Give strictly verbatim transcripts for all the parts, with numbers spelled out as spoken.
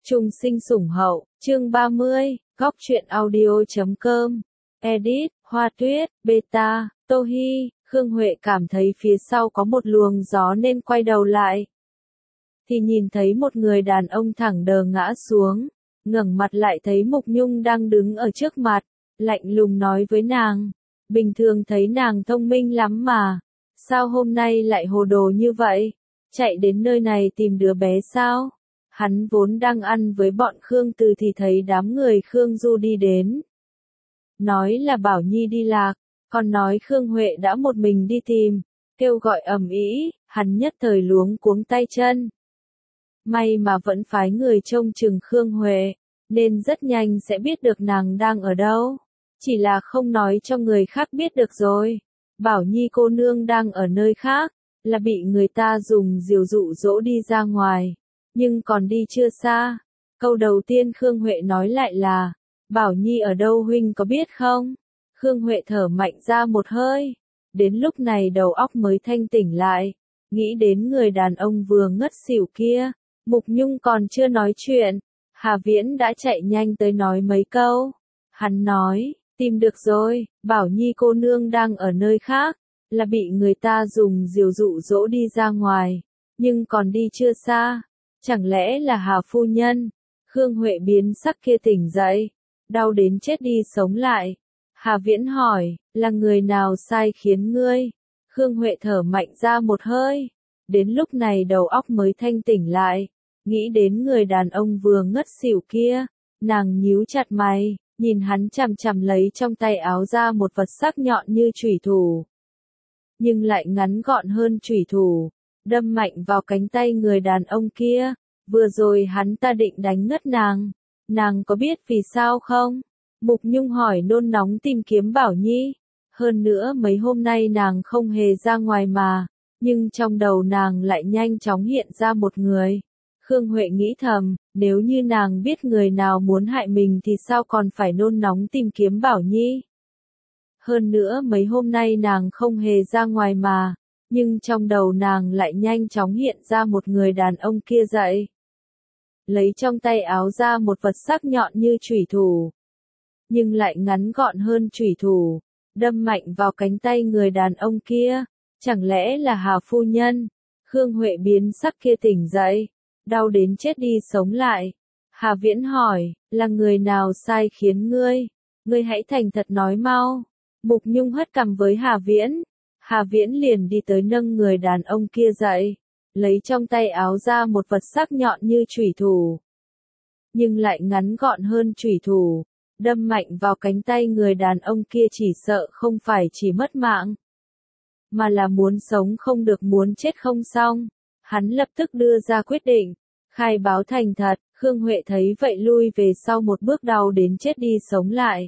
Trung sinh sủng hậu, chương ba mươi, góc truyện audio chấm com, edit, Hoa Tuyết, beta, Tô Hi, Khương Huệ cảm thấy phía sau có một luồng gió nên quay đầu lại. Thì nhìn thấy một người đàn ông thẳng đờ ngã xuống, ngẩng mặt lại thấy Mục Nhung đang đứng ở trước mặt, lạnh lùng nói với nàng, bình thường thấy nàng thông minh lắm mà, sao hôm nay lại hồ đồ như vậy, chạy đến nơi này tìm đứa bé sao? Hắn vốn đang ăn với bọn Khương Từ thì thấy đám người Khương Du đi đến. Nói là Bảo Nhi đi lạc, còn nói Khương Huệ đã một mình đi tìm, kêu gọi ầm ĩ, hắn nhất thời luống cuống tay chân. May mà vẫn phái người trông chừng Khương Huệ, nên rất nhanh sẽ biết được nàng đang ở đâu. Chỉ là không nói cho người khác biết được rồi. Bảo Nhi cô nương đang ở nơi khác, là bị người ta dùng diều dụ dỗ đi ra ngoài. Nhưng còn đi chưa xa. Câu đầu tiên Khương Huệ nói lại là, Bảo Nhi ở đâu huynh có biết không? Khương Huệ thở mạnh ra một hơi. Đến lúc này đầu óc mới thanh tỉnh lại. Nghĩ đến người đàn ông vừa ngất xỉu kia. Mục Nhung còn chưa nói chuyện. Hà Viễn đã chạy nhanh tới nói mấy câu. Hắn nói, tìm được rồi, Bảo Nhi cô nương đang ở nơi khác. Là bị người ta dùng diều dụ dỗ đi ra ngoài. Nhưng còn đi chưa xa. Chẳng lẽ là Hà phu nhân? Khương Huệ biến sắc kia tỉnh dậy, đau đến chết đi sống lại. Hà Viễn hỏi, là người nào sai khiến ngươi? Khương Huệ thở mạnh ra một hơi. Đến lúc này đầu óc mới thanh tỉnh lại. Nghĩ đến người đàn ông vừa ngất xỉu kia. Nàng nhíu chặt mày, nhìn hắn chằm chằm lấy trong tay áo ra một vật sắc nhọn như chủy thủ. Nhưng lại ngắn gọn hơn chủy thủ. Đâm mạnh vào cánh tay người đàn ông kia. Vừa rồi hắn ta định đánh ngất nàng. Nàng có biết vì sao không? Mục Nhung hỏi nôn nóng tìm kiếm Bảo Nhi. Hơn nữa mấy hôm nay nàng không hề ra ngoài mà. Nhưng trong đầu nàng lại nhanh chóng hiện ra một người. Khương Huệ nghĩ thầm, nếu như nàng biết người nào muốn hại mình thì sao còn phải nôn nóng tìm kiếm Bảo Nhi? Hơn nữa mấy hôm nay nàng không hề ra ngoài mà. Nhưng trong đầu nàng lại nhanh chóng hiện ra một người đàn ông kia dậy. Lấy trong tay áo ra một vật sắc nhọn như chủy thủ. Nhưng lại ngắn gọn hơn chủy thủ. Đâm mạnh vào cánh tay người đàn ông kia. Chẳng lẽ là Hà phu nhân? Khương Huệ biến sắc kia tỉnh dậy. Đau đến chết đi sống lại. Hà Viễn hỏi, là người nào sai khiến ngươi? Ngươi hãy thành thật nói mau. Mục Nhung hất cằm với Hà Viễn. Hà Viễn liền đi tới nâng người đàn ông kia dậy. Lấy trong tay áo ra một vật sắc nhọn như chủy thủ. Nhưng lại ngắn gọn hơn chủy thủ. Đâm mạnh vào cánh tay người đàn ông kia chỉ sợ không phải chỉ mất mạng. Mà là muốn sống không được muốn chết không xong. Hắn lập tức đưa ra quyết định. Khai báo thành thật, Khương Huệ thấy vậy lui về sau một bước đau đến chết đi sống lại.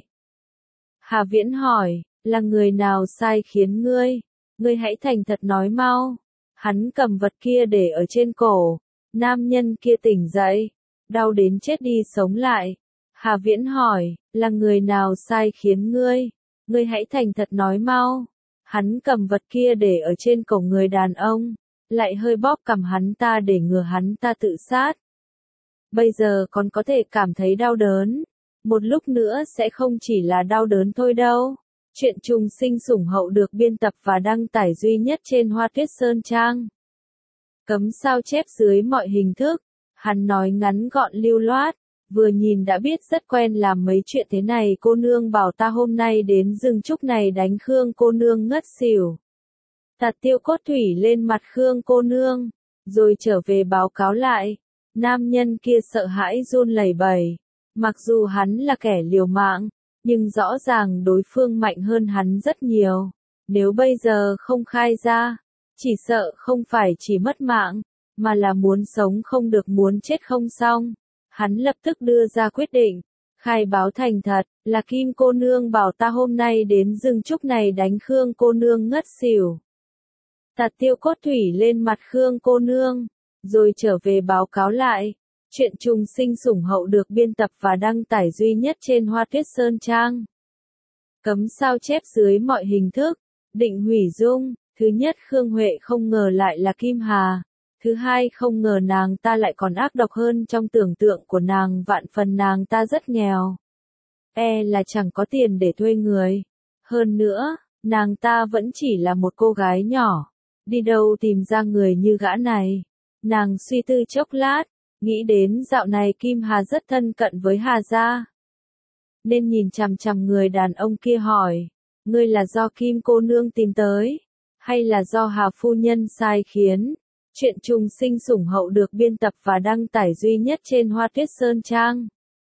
Hà Viễn hỏi, là người nào sai khiến ngươi? Ngươi hãy thành thật nói mau. Hắn cầm vật kia để ở trên cổ. Nam nhân kia tỉnh dậy. Đau đến chết đi sống lại. Hà Viễn hỏi, là người nào sai khiến ngươi? Ngươi hãy thành thật nói mau. Hắn cầm vật kia để ở trên cổ người đàn ông. Lại hơi bóp cằm hắn ta để ngừa hắn ta tự sát. Bây giờ còn có thể cảm thấy đau đớn. Một lúc nữa sẽ không chỉ là đau đớn thôi đâu. Chuyện trùng sinh sủng hậu được biên tập và đăng tải duy nhất trên Hoa Tuyết Sơn Trang. Cấm sao chép dưới mọi hình thức. Hắn nói ngắn gọn lưu loát. Vừa nhìn đã biết rất quen làm mấy chuyện thế này. Cô nương bảo ta hôm nay đến rừng trúc này đánh Khương cô nương ngất xỉu. Tạt tiêu cốt thủy lên mặt Khương cô nương. Rồi trở về báo cáo lại. Nam nhân kia sợ hãi run lẩy bẩy. Mặc dù hắn là kẻ liều mạng. Nhưng rõ ràng đối phương mạnh hơn hắn rất nhiều. Nếu bây giờ không khai ra, chỉ sợ không phải chỉ mất mạng, mà là muốn sống không được muốn chết không xong. Hắn lập tức đưa ra quyết định, khai báo thành thật, là Kim cô nương bảo ta hôm nay đến rừng trúc này đánh Khương cô nương ngất xỉu. Tạt tiêu cốt thủy lên mặt Khương cô nương, rồi trở về báo cáo lại. Chuyện trùng sinh sủng hậu được biên tập và đăng tải duy nhất trên Hoa Tuyết Sơn Trang. Cấm sao chép dưới mọi hình thức. Định hủy dung. Thứ nhất Khương Huệ không ngờ lại là Kim Hà. Thứ hai, không ngờ nàng ta lại còn ác độc hơn trong tưởng tượng của nàng, vạn phần nàng ta rất nghèo. E là chẳng có tiền để thuê người. Hơn nữa, nàng ta vẫn chỉ là một cô gái nhỏ. Đi đâu tìm ra người như gã này? Nàng suy tư chốc lát, nghĩ đến dạo này Kim Hà rất thân cận với Hà gia. Nên nhìn chằm chằm người đàn ông kia hỏi, ngươi là do Kim cô nương tìm tới, hay là do Hà phu nhân sai khiến? Chuyện trùng sinh sủng hậu được biên tập và đăng tải duy nhất trên Hoa Tuyết Sơn Trang.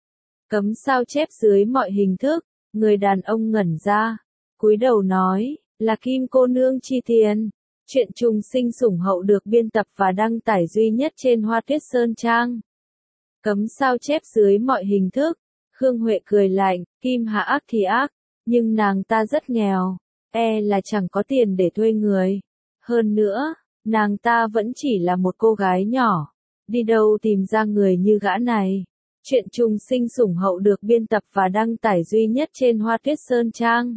Cấm sao chép dưới mọi hình thức. Người đàn ông ngẩn ra, cúi đầu nói, là Kim cô nương chi tiền. Chuyện trùng sinh sủng hậu được biên tập và đăng tải duy nhất trên Hoa Tuyết Sơn Trang. Cấm sao chép dưới mọi hình thức. Khương Huệ cười lạnh, Kim Hà ác thì ác, nhưng nàng ta rất nghèo, e là chẳng có tiền để thuê người. Hơn nữa, nàng ta vẫn chỉ là một cô gái nhỏ, đi đâu tìm ra người như gã này. Chuyện trùng sinh sủng hậu được biên tập và đăng tải duy nhất trên Hoa Tuyết Sơn Trang.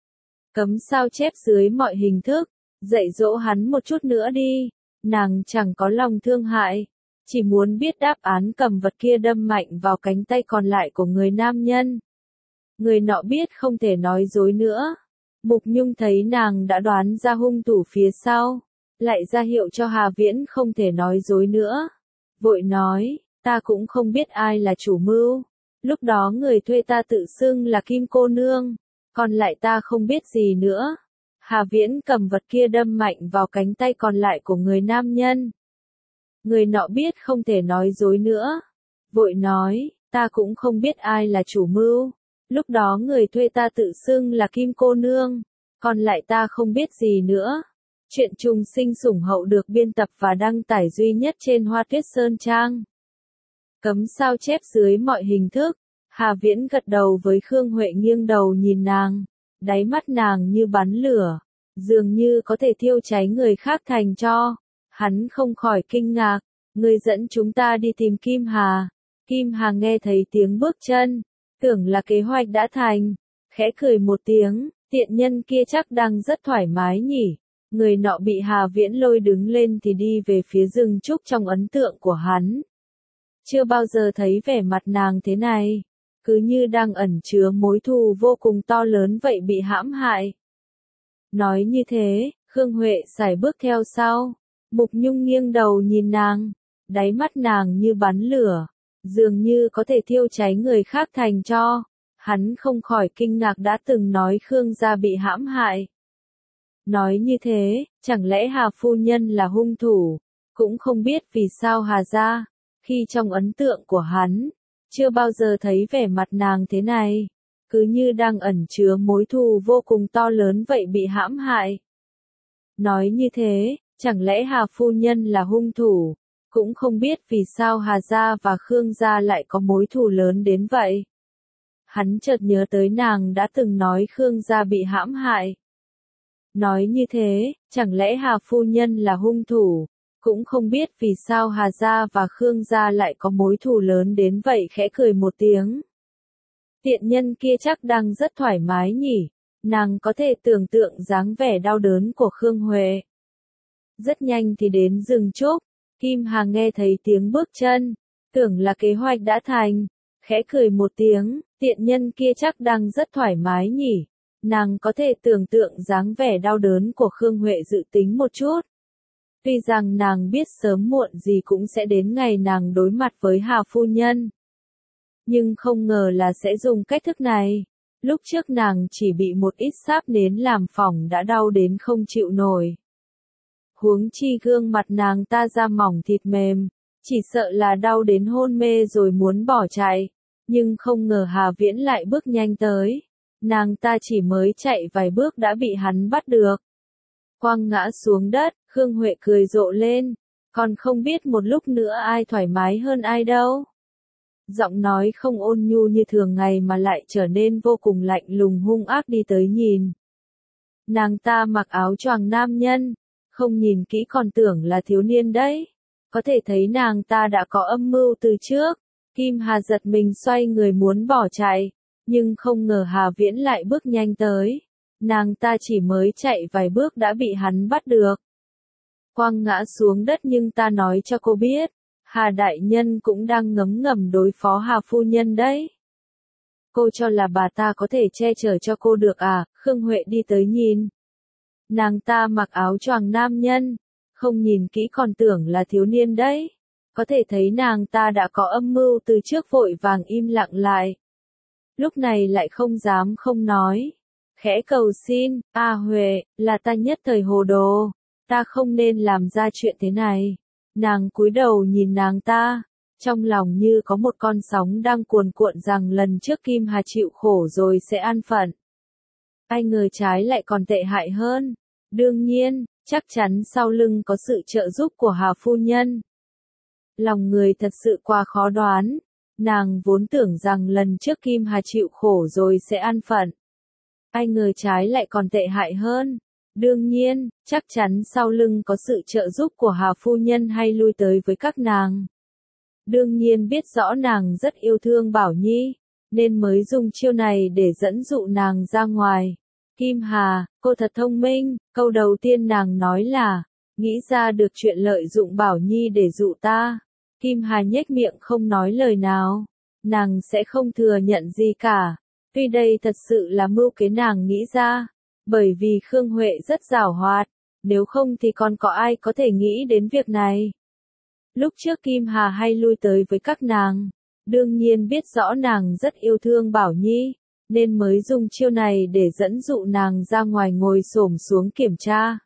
Cấm sao chép dưới mọi hình thức. Dạy dỗ hắn một chút nữa đi. Nàng chẳng có lòng thương hại, chỉ muốn biết đáp án. Cầm vật kia đâm mạnh vào cánh tay còn lại của người nam nhân. Người nọ biết không thể nói dối nữa. Mục Nhung thấy nàng đã đoán ra hung thủ phía sau, lại ra hiệu cho Hà Viễn không thể nói dối nữa. Vội nói, ta cũng không biết ai là chủ mưu. Lúc đó người thuê ta tự xưng là Kim cô nương, còn lại ta không biết gì nữa. Hà Viễn cầm vật kia đâm mạnh vào cánh tay còn lại của người nam nhân. Người nọ biết không thể nói dối nữa. Vội nói, ta cũng không biết ai là chủ mưu. Lúc đó người thuê ta tự xưng là Kim cô nương, còn lại ta không biết gì nữa. Chuyện trùng sinh sủng hậu được biên tập và đăng tải duy nhất trên Hoa Tuyết Sơn Trang. Cấm sao chép dưới mọi hình thức. Hà Viễn gật đầu với Khương Huệ, nghiêng đầu nhìn nàng. Đáy mắt nàng như bắn lửa, dường như có thể thiêu cháy người khác thành tro. Hắn không khỏi kinh ngạc, người dẫn chúng ta đi tìm Kim Hà. Kim Hà nghe thấy tiếng bước chân, tưởng là kế hoạch đã thành, khẽ cười một tiếng, tiện nhân kia chắc đang rất thoải mái nhỉ. Người nọ bị Hà Viễn lôi đứng lên thì đi về phía rừng trúc trong ấn tượng của hắn. Chưa bao giờ thấy vẻ mặt nàng thế này, cứ như đang ẩn chứa mối thù vô cùng to lớn vậy, bị hãm hại. Nói như thế, Khương Huệ sải bước theo sau. Mục Nhung nghiêng đầu nhìn nàng, đáy mắt nàng như bắn lửa, dường như có thể thiêu cháy người khác thành tro. Hắn không khỏi kinh ngạc, đã từng nói Khương gia bị hãm hại. Nói như thế, chẳng lẽ Hà phu nhân là hung thủ? Cũng không biết vì sao Hà gia, khi trong ấn tượng của hắn, chưa bao giờ thấy vẻ mặt nàng thế này, cứ như đang ẩn chứa mối thù vô cùng to lớn vậy, bị hãm hại. Nói như thế, chẳng lẽ Hà phu nhân là hung thủ? Cũng không biết vì sao Hà gia và Khương gia lại có mối thù lớn đến vậy. Hắn chợt nhớ tới nàng đã từng nói Khương gia bị hãm hại. Nói như thế, chẳng lẽ Hà phu nhân là hung thủ? Cũng không biết vì sao Hà gia và Khương gia lại có mối thù lớn đến vậy, khẽ cười một tiếng. Tiện nhân kia chắc đang rất thoải mái nhỉ. Nàng có thể tưởng tượng dáng vẻ đau đớn của Khương Huệ. Rất nhanh thì đến rừng trúc. Kim Hà nghe thấy tiếng bước chân, tưởng là kế hoạch đã thành, khẽ cười một tiếng, tiện nhân kia chắc đang rất thoải mái nhỉ. Nàng có thể tưởng tượng dáng vẻ đau đớn của Khương Huệ, dự tính một chút. Tuy rằng nàng biết sớm muộn gì cũng sẽ đến ngày nàng đối mặt với Hà phu nhân, nhưng không ngờ là sẽ dùng cách thức này. Lúc trước nàng chỉ bị một ít sáp nến làm phỏng đã đau đến không chịu nổi. Huống chi gương mặt nàng ta da mỏng thịt mềm, chỉ sợ là đau đến hôn mê rồi muốn bỏ chạy. Nhưng không ngờ Hà Viễn lại bước nhanh tới. Nàng ta chỉ mới chạy vài bước đã bị hắn bắt được. Quăng ngã xuống đất, Khương Huệ cười rộ lên. Còn không biết một lúc nữa ai thoải mái hơn ai đâu. Giọng nói không ôn nhu như thường ngày mà lại trở nên vô cùng lạnh lùng hung ác, đi tới nhìn. Nàng ta mặc áo choàng nam nhân, không nhìn kỹ còn tưởng là thiếu niên đấy. Có thể thấy nàng ta đã có âm mưu từ trước. Kim Hà giật mình xoay người muốn bỏ chạy, nhưng không ngờ Hà Viễn lại bước nhanh tới. Nàng ta chỉ mới chạy vài bước đã bị hắn bắt được. quăng ngã xuống đất nhưng ta nói cho cô biết, Hà đại nhân cũng đang ngấm ngầm đối phó Hà phu nhân đấy. Cô cho là bà ta có thể che chở cho cô được à? Khương Huệ đi tới nhìn. Nàng ta mặc áo choàng nam nhân, không nhìn kỹ còn tưởng là thiếu niên đấy. Có thể thấy nàng ta đã có âm mưu từ trước, vội vàng im lặng lại. Lúc này lại không dám không nói. Khẽ cầu xin, a Huệ, là ta nhất thời hồ đồ. Ta không nên làm ra chuyện thế này. Nàng cúi đầu nhìn nàng ta. Trong lòng như có một con sóng đang cuồn cuộn rằng lần trước Kim Hà chịu khổ rồi sẽ an phận. Ai ngờ trái lại còn tệ hại hơn. Đương nhiên, chắc chắn sau lưng có sự trợ giúp của Hà phu nhân. Lòng người thật sự quá khó đoán. Nàng vốn tưởng rằng lần trước Kim Hà chịu khổ rồi sẽ an phận. Ai ngờ trái lại còn tệ hại hơn. Đương nhiên, chắc chắn sau lưng có sự trợ giúp của Hà phu nhân hay lui tới với các nàng. Đương nhiên biết rõ nàng rất yêu thương Bảo Nhi, nên mới dùng chiêu này để dẫn dụ nàng ra ngoài. Kim Hà, cô thật thông minh, câu đầu tiên nàng nói là, nghĩ ra được chuyện lợi dụng Bảo Nhi để dụ ta. Kim Hà nhếch miệng không nói lời nào, nàng sẽ không thừa nhận gì cả. Tuy đây thật sự là mưu kế nàng nghĩ ra, bởi vì Khương Huệ rất giàu hoạt, nếu không thì còn có ai có thể nghĩ đến việc này. Lúc trước Kim Hà hay lui tới với các nàng, đương nhiên biết rõ nàng rất yêu thương Bảo Nhi, nên mới dùng chiêu này để dẫn dụ nàng ra ngoài ngồi xổm xuống kiểm tra.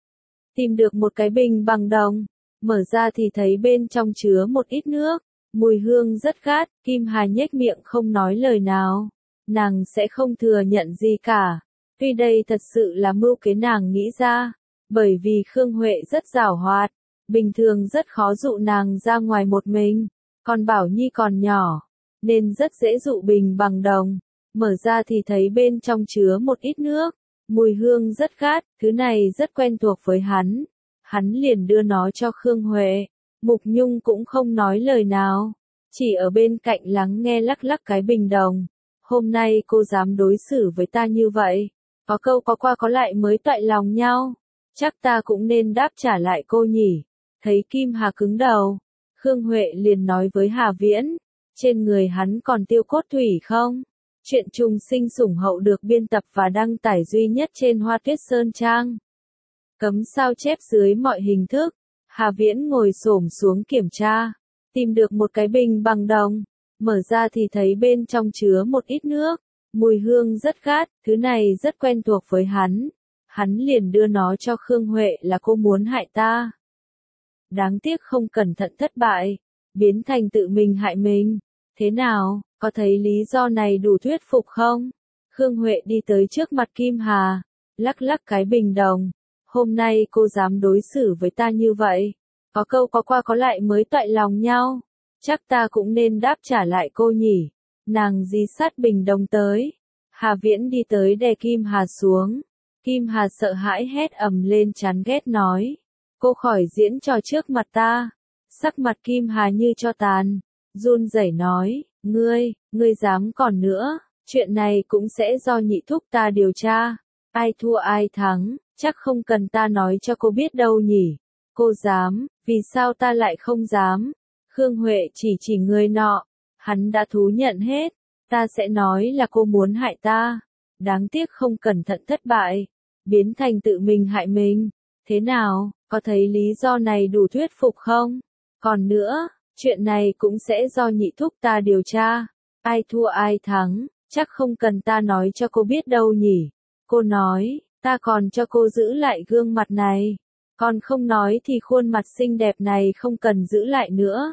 Tìm được một cái bình bằng đồng, mở ra thì thấy bên trong chứa một ít nước, mùi hương rất khát, Kim Hà nhếch miệng không nói lời nào, nàng sẽ không thừa nhận gì cả. Tuy đây thật sự là mưu kế nàng nghĩ ra, bởi vì Khương Huệ rất giàu hoạt, bình thường rất khó dụ nàng ra ngoài một mình, còn Bảo Nhi còn nhỏ, nên rất dễ dụ bình bằng đồng. Mở ra thì thấy bên trong chứa một ít nước, mùi hương rất khát, thứ này rất quen thuộc với hắn. Hắn liền đưa nó cho Khương Huệ, Mục Nhung cũng không nói lời nào, chỉ ở bên cạnh lắng nghe lắc lắc cái bình đồng. Hôm nay cô dám đối xử với ta như vậy, có câu có qua có lại mới toại lòng nhau, chắc ta cũng nên đáp trả lại cô nhỉ. Thấy Kim Hà cứng đầu, Khương Huệ liền nói với Hà Viễn, trên người hắn còn tiêu cốt thủy không? Chuyện trùng sinh sủng hậu được biên tập và đăng tải duy nhất trên Hoa Tuyết Sơn Trang. Cấm sao chép dưới mọi hình thức. Hà Viễn ngồi xổm xuống kiểm tra, tìm được một cái bình bằng đồng, mở ra thì thấy bên trong chứa một ít nước, mùi hương rất khát, thứ này rất quen thuộc với hắn. Hắn liền đưa nó cho Khương Huệ, là cô muốn hại ta. Đáng tiếc không cẩn thận thất bại, biến thành tự mình hại mình. Thế nào, có thấy lý do này đủ thuyết phục không? Khương Huệ đi tới trước mặt Kim Hà, lắc lắc cái bình đồng. Hôm nay cô dám đối xử với ta như vậy, có câu có qua có lại mới toại lòng nhau, chắc ta cũng nên đáp trả lại cô nhỉ. Nàng dí sát bình đồng tới, Hà Viễn đi tới đè Kim Hà xuống. Kim Hà sợ hãi hét ầm lên chán ghét nói, cô khỏi diễn trò trước mặt ta. Sắc mặt Kim Hà như tro tàn, run rẩy nói, ngươi, ngươi dám còn nữa, chuyện này cũng sẽ do nhị thúc ta điều tra, ai thua ai thắng, chắc không cần ta nói cho cô biết đâu nhỉ. Cô dám, vì sao ta lại không dám? Khương Huệ chỉ chỉ người nọ, hắn đã thú nhận hết, ta sẽ nói là cô muốn hại ta, đáng tiếc không cẩn thận thất bại, biến thành tự mình hại mình. Thế nào, có thấy lý do này đủ thuyết phục không? Còn nữa, chuyện này cũng sẽ do nhị thúc ta điều tra, ai thua ai thắng, chắc không cần ta nói cho cô biết đâu nhỉ. Cô nói, ta còn cho cô giữ lại gương mặt này, còn không nói thì khuôn mặt xinh đẹp này không cần giữ lại nữa.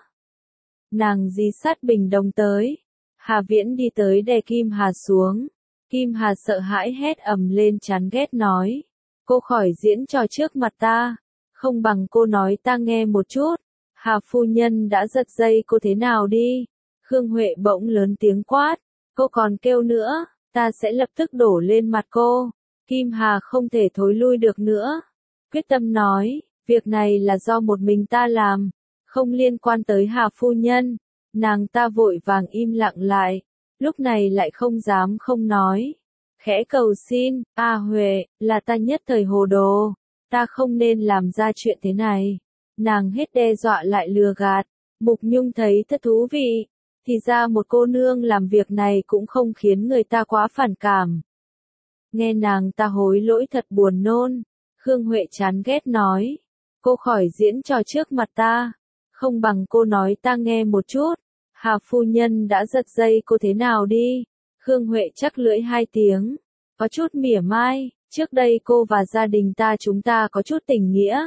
Nàng dí sát bình đồng tới, Hà Viễn đi tới đè Kim Hà xuống. Kim Hà sợ hãi hét ầm lên chán ghét nói, cô khỏi diễn trò trước mặt ta, không bằng cô nói ta nghe một chút. Hà phu nhân đã giật dây cô thế nào đi? Khương Huệ bỗng lớn tiếng quát, cô còn kêu nữa, ta sẽ lập tức đổ lên mặt cô. Kim Hà không thể thối lui được nữa, quyết tâm nói, việc này là do một mình ta làm, không liên quan tới Hà phu nhân. Nàng ta vội vàng im lặng lại, lúc này lại không dám không nói, khẽ cầu xin, a Huệ, là ta nhất thời hồ đồ, ta không nên làm ra chuyện thế này. Nàng hết đe dọa lại lừa gạt. Mục Nhung thấy thật thú vị. Thì ra một cô nương làm việc này cũng không khiến người ta quá phản cảm. Nghe nàng ta hối lỗi thật buồn nôn. Khương Huệ chán ghét nói. Cô khỏi diễn trò trước mặt ta. Không bằng cô nói ta nghe một chút. Hà phu nhân đã giật dây cô thế nào đi. Khương Huệ chắc lưỡi hai tiếng. Có chút mỉa mai. Trước đây cô và gia đình ta chúng ta có chút tình nghĩa.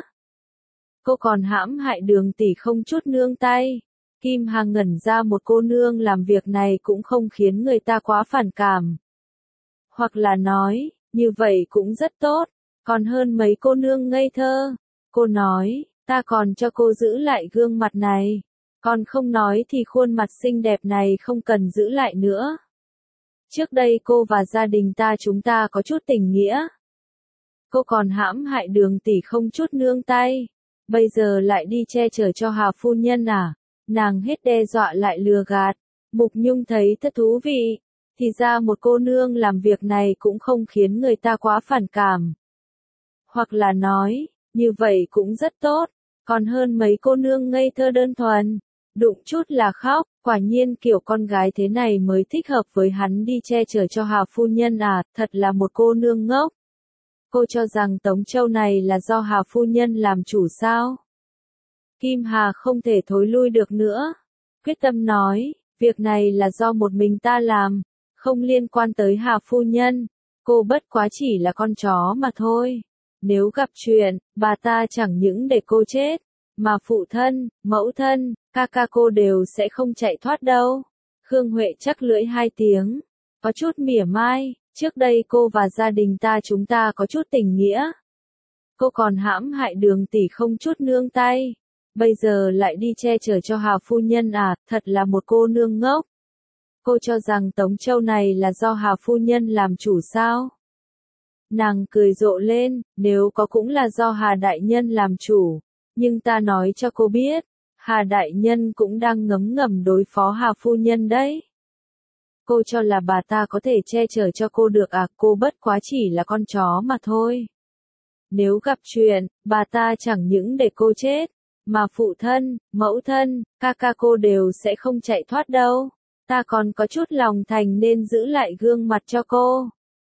Cô còn hãm hại Đường tỷ không chút nương tay. Kim Hà ngẩn ra, một cô nương làm việc này cũng không khiến người ta quá phản cảm. Hoặc là nói, như vậy cũng rất tốt, còn hơn mấy cô nương ngây thơ. Cô nói, ta còn cho cô giữ lại gương mặt này. Còn không nói thì khuôn mặt xinh đẹp này không cần giữ lại nữa. Trước đây cô và gia đình ta chúng ta có chút tình nghĩa. Cô còn hãm hại Đường tỷ không chút nương tay. Bây giờ lại đi che chở cho Hà phu nhân à? Nàng hết đe dọa lại lừa gạt. Mục Nhung thấy thật thú vị. Thì ra một cô nương làm việc này cũng không khiến người ta quá phản cảm. Hoặc là nói, như vậy cũng rất tốt, còn hơn mấy cô nương ngây thơ đơn thuần. Đụng chút là khóc, quả nhiên kiểu con gái thế này mới thích hợp với hắn đi che chở cho Hà phu nhân à, thật là một cô nương ngốc. Cô cho rằng Tống Châu này là do Hà phu nhân làm chủ sao? Kim Hà không thể thối lui được nữa. Quyết tâm nói, việc này là do một mình ta làm, không liên quan tới Hà phu nhân. Cô bất quá chỉ là con chó mà thôi. Nếu gặp chuyện, bà ta chẳng những để cô chết, mà phụ thân, mẫu thân, ca ca cô đều sẽ không chạy thoát đâu. Khương Huệ chắc lưỡi hai tiếng, có chút mỉa mai. Trước đây cô và gia đình ta chúng ta có chút tình nghĩa. Cô còn hãm hại Đường tỷ không chút nương tay. Bây giờ lại đi che chở cho Hà phu nhân à, thật là một cô nương ngốc. Cô cho rằng Tống Châu này là do Hà phu nhân làm chủ sao? Nàng cười rộ lên, nếu có cũng là do Hà đại nhân làm chủ. Nhưng ta nói cho cô biết, Hà đại nhân cũng đang ngấm ngầm đối phó Hà phu nhân đấy. Cô cho là bà ta có thể che chở cho cô được à, cô bất quá chỉ là con chó mà thôi. Nếu gặp chuyện, bà ta chẳng những để cô chết, mà phụ thân, mẫu thân, ca ca cô đều sẽ không chạy thoát đâu. Ta còn có chút lòng thành nên giữ lại gương mặt cho cô.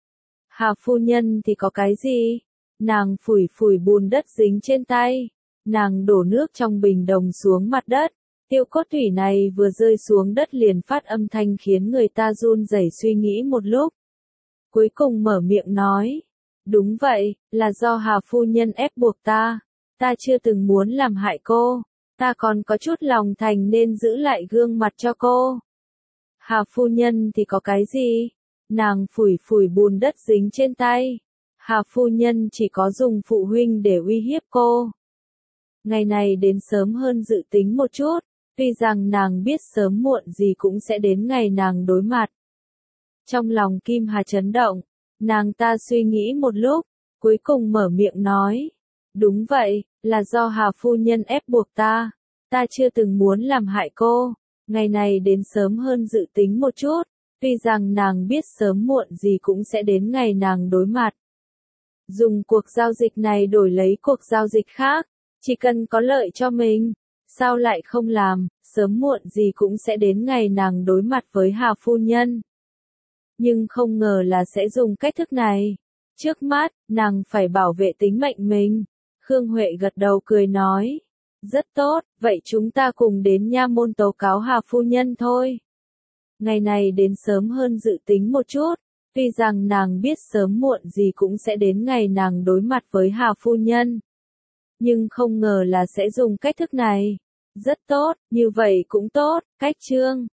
Hà phu nhân thì có cái gì? Nàng phủi phủi bùn đất dính trên tay. Nàng đổ nước trong bình đồng xuống mặt đất. Tiêu cốt thủy này vừa rơi xuống đất liền phát âm thanh khiến người ta run rẩy suy nghĩ một lúc. Cuối cùng mở miệng nói. Đúng vậy, là do Hà phu nhân ép buộc ta. Ta chưa từng muốn làm hại cô. Ta còn có chút lòng thành nên giữ lại gương mặt cho cô. Hà phu nhân thì có cái gì? Nàng phủi phủi bùn đất dính trên tay. Hà phu nhân chỉ có dùng phụ huynh để uy hiếp cô. Ngày này đến sớm hơn dự tính một chút. Tuy rằng nàng biết sớm muộn gì cũng sẽ đến ngày nàng đối mặt. Trong lòng Kim Hà chấn động, nàng ta suy nghĩ một lúc, cuối cùng mở miệng nói. Đúng vậy, là do Hà phu nhân ép buộc ta. Ta chưa từng muốn làm hại cô. Ngày này đến sớm hơn dự tính một chút. Tuy rằng nàng biết sớm muộn gì cũng sẽ đến ngày nàng đối mặt. Dùng cuộc giao dịch này đổi lấy cuộc giao dịch khác. Chỉ cần có lợi cho mình. Sao lại không làm, sớm muộn gì cũng sẽ đến ngày nàng đối mặt với Hà phu nhân. Nhưng không ngờ là sẽ dùng cách thức này. Trước mắt, nàng phải bảo vệ tính mệnh mình. Khương Huệ gật đầu cười nói. Rất tốt, vậy chúng ta cùng đến nha môn tố cáo Hà phu nhân thôi. Ngày này đến sớm hơn dự tính một chút. Tuy rằng nàng biết sớm muộn gì cũng sẽ đến ngày nàng đối mặt với Hà phu nhân. Nhưng không ngờ là sẽ dùng cách thức này. Rất tốt, như vậy cũng tốt, cách chương.